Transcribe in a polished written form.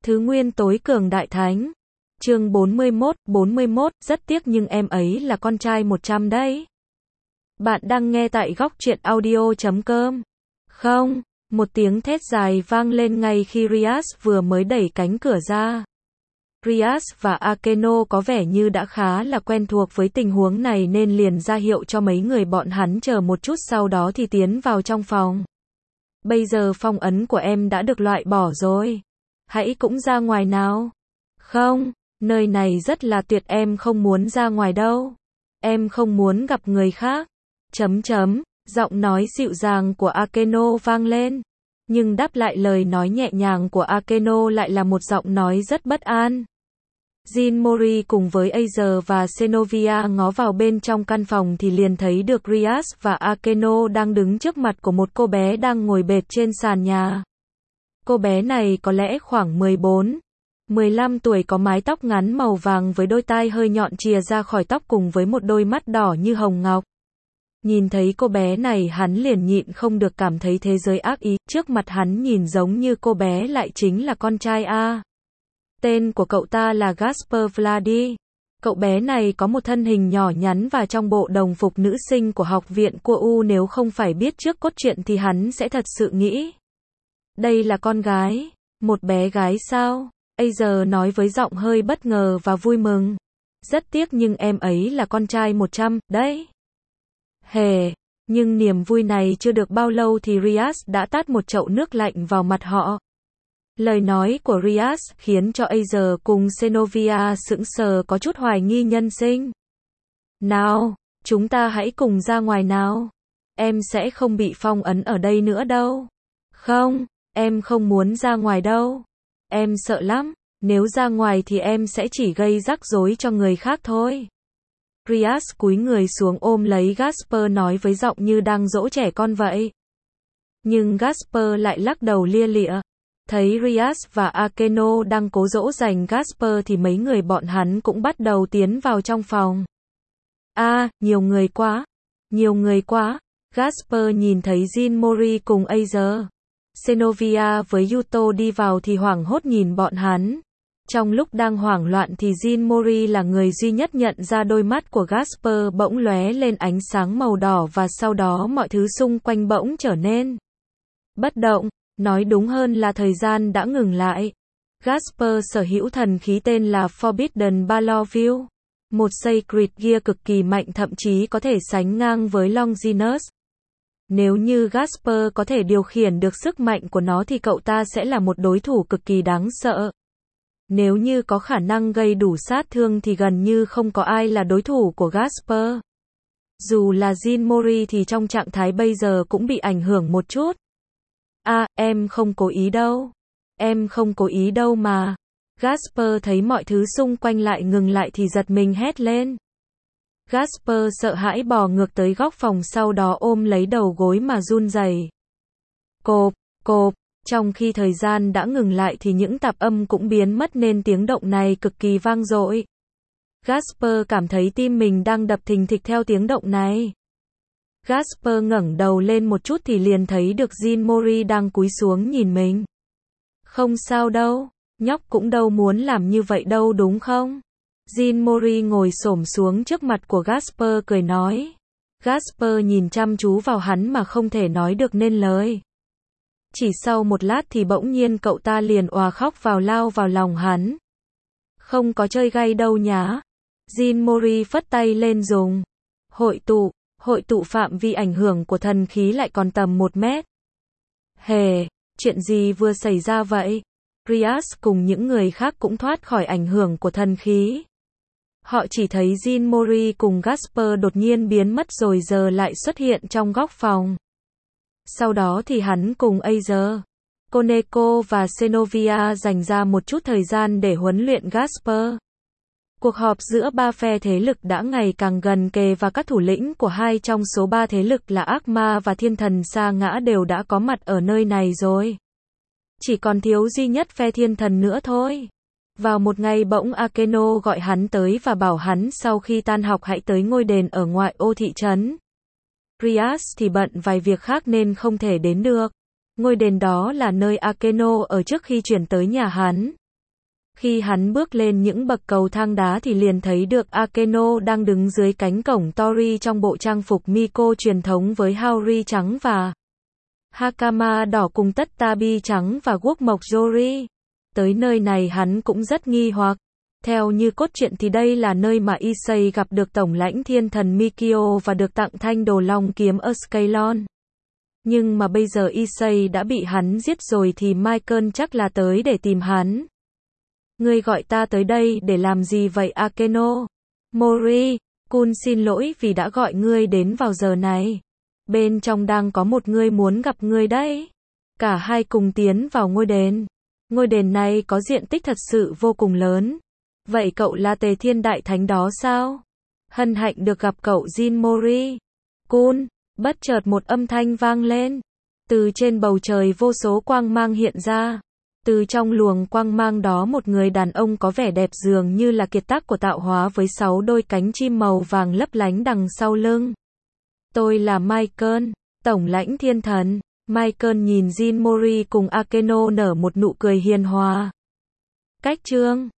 Thứ nguyên tối cường đại thánh. Chương 41, rất tiếc nhưng em ấy là con trai 100 đấy. Bạn đang nghe tại góc truyện audio.com. Không, một tiếng thét dài vang lên ngay khi Rias vừa mới đẩy cánh cửa ra. Rias và Akeno có vẻ như đã khá là quen thuộc với tình huống này nên liền ra hiệu cho mấy người bọn hắn chờ một chút, sau đó thì tiến vào trong phòng. Bây giờ phong ấn của em đã được loại bỏ rồi. Hãy cũng ra ngoài nào. Không, nơi này rất là tuyệt, em không muốn ra ngoài đâu. Em không muốn gặp người khác. Giọng nói dịu dàng của Akeno vang lên. Nhưng đáp lại lời nói nhẹ nhàng của Akeno lại là một giọng nói rất bất an. Jin Mori cùng với Aizer và Xenovia ngó vào bên trong căn phòng thì liền thấy được Rias và Akeno đang đứng trước mặt của một cô bé đang ngồi bệt trên sàn nhà. Cô bé này có lẽ khoảng 14-15 tuổi, có mái tóc ngắn màu vàng với đôi tai hơi nhọn chìa ra khỏi tóc cùng với một đôi mắt đỏ như hồng ngọc. Nhìn thấy cô bé này hắn liền nhịn không được cảm thấy thế giới ác ý, trước mặt hắn nhìn giống như cô bé lại chính là con trai A. Tên của cậu ta là Gasper Vladi. Cậu bé này có một thân hình nhỏ nhắn và trong bộ đồng phục nữ sinh của học viện Kuo, nếu không phải biết trước cốt truyện thì hắn sẽ thật sự nghĩ đây là con gái. Một bé gái sao? Aizer nói với giọng hơi bất ngờ và vui mừng. Rất tiếc nhưng em ấy là con trai 100, đấy. Hề, nhưng niềm vui này chưa được bao lâu thì Rias đã tát một chậu nước lạnh vào mặt họ. Lời nói của Rias khiến cho Aizer cùng Xenovia sững sờ, có chút hoài nghi nhân sinh. Nào, chúng ta hãy cùng ra ngoài nào. Em sẽ không bị phong ấn ở đây nữa đâu. Không, em không muốn ra ngoài đâu. Em sợ lắm, nếu ra ngoài thì em sẽ chỉ gây rắc rối cho người khác thôi. Rias cúi người xuống ôm lấy Gasper nói với giọng như đang dỗ trẻ con vậy. Nhưng Gasper lại lắc đầu lia lịa. Thấy Rias và Akeno đang cố dỗ dành Gasper thì mấy người bọn hắn cũng bắt đầu tiến vào trong phòng. Nhiều người quá. Nhiều người quá. Gasper nhìn thấy Jin Mori cùng Aizer, Xenovia với Yuto đi vào thì hoảng hốt nhìn bọn hắn. Trong lúc đang hoảng loạn thì Jin Mori là người duy nhất nhận ra đôi mắt của Gasper bỗng lóe lên ánh sáng màu đỏ và sau đó mọi thứ xung quanh bỗng trở nên bất động, nói đúng hơn là thời gian đã ngừng lại. Gasper sở hữu thần khí tên là Forbidden Battlefield, một Sacred Gear cực kỳ mạnh, thậm chí có thể sánh ngang với Longinus. Nếu như Gasper có thể điều khiển được sức mạnh của nó thì cậu ta sẽ là một đối thủ cực kỳ đáng sợ. Nếu như có khả năng gây đủ sát thương thì gần như không có ai là đối thủ của Gasper. Dù là Jin Mori thì trong trạng thái bây giờ cũng bị ảnh hưởng một chút. Em không cố ý đâu. Em không cố ý đâu mà. Gasper thấy mọi thứ xung quanh lại ngừng lại thì giật mình hét lên. Gasper sợ hãi bò ngược tới góc phòng, sau đó ôm lấy đầu gối mà run rẩy. Cộp, cộp. Trong khi thời gian đã ngừng lại thì những tạp âm cũng biến mất nên tiếng động này cực kỳ vang dội. Gasper cảm thấy tim mình đang đập thình thịch theo tiếng động này. Gasper ngẩng đầu lên một chút thì liền thấy được Jin Mori đang cúi xuống nhìn mình. Không sao đâu, nhóc cũng đâu muốn làm như vậy đâu đúng không? Jin Mori ngồi xổm xuống trước mặt của Gasper cười nói. Gasper nhìn chăm chú vào hắn mà không thể nói được nên lời. Chỉ sau một lát thì bỗng nhiên cậu ta liền òa khóc lao vào lòng hắn. Không có chơi gay đâu nhá. Jin Mori phất tay lên dùng. Hội tụ phạm vi ảnh hưởng của thần khí lại còn tầm 1 mét. Hề, chuyện gì vừa xảy ra vậy? Rias cùng những người khác cũng thoát khỏi ảnh hưởng của thần khí. Họ chỉ thấy Jin Mori cùng Gasper đột nhiên biến mất rồi giờ lại xuất hiện trong góc phòng. Sau đó thì hắn cùng Aizer, Koneko và Xenovia dành ra một chút thời gian để huấn luyện Gasper. Cuộc họp giữa ba phe thế lực đã ngày càng gần kề và các thủ lĩnh của hai trong số 3 thế lực là ác ma và thiên thần sa ngã đều đã có mặt ở nơi này rồi. Chỉ còn thiếu duy nhất phe thiên thần nữa thôi. Vào một ngày bỗng Akeno gọi hắn tới và bảo hắn sau khi tan học hãy tới ngôi đền ở ngoại ô thị trấn. Rias thì bận vài việc khác nên không thể đến được. Ngôi đền đó là nơi Akeno ở trước khi chuyển tới nhà hắn. Khi hắn bước lên những bậc cầu thang đá thì liền thấy được Akeno đang đứng dưới cánh cổng Tori trong bộ trang phục Miko truyền thống với haori trắng và hakama đỏ cùng tất tabi trắng và guốc mộc yori. Tới nơi này hắn cũng rất nghi hoặc. Theo như cốt truyện thì đây là nơi mà Issei gặp được tổng lãnh thiên thần Mikio và được tặng thanh đồ long kiếm Ascalon. Nhưng mà bây giờ Issei đã bị hắn giết rồi thì Michael chắc là tới để tìm hắn. Ngươi gọi ta tới đây để làm gì vậy Akeno? Mori, Kun xin lỗi vì đã gọi ngươi đến vào giờ này. Bên trong đang có một người muốn gặp ngươi đấy. Cả hai cùng tiến vào ngôi đền. Ngôi đền này có diện tích thật sự vô cùng lớn. Vậy cậu là Tề Thiên Đại Thánh đó sao? Hân hạnh được gặp cậu Jin Mori. Kun, bất chợt một âm thanh vang lên. Từ trên bầu trời vô số quang mang hiện ra. Từ trong luồng quang mang đó một người đàn ông có vẻ đẹp dường như là kiệt tác của tạo hóa với 6 đôi cánh chim màu vàng lấp lánh đằng sau lưng. Tôi là Michael, tổng lãnh thiên thần. Michael nhìn Jin Mori cùng Akeno nở một nụ cười hiền hòa. Cách chương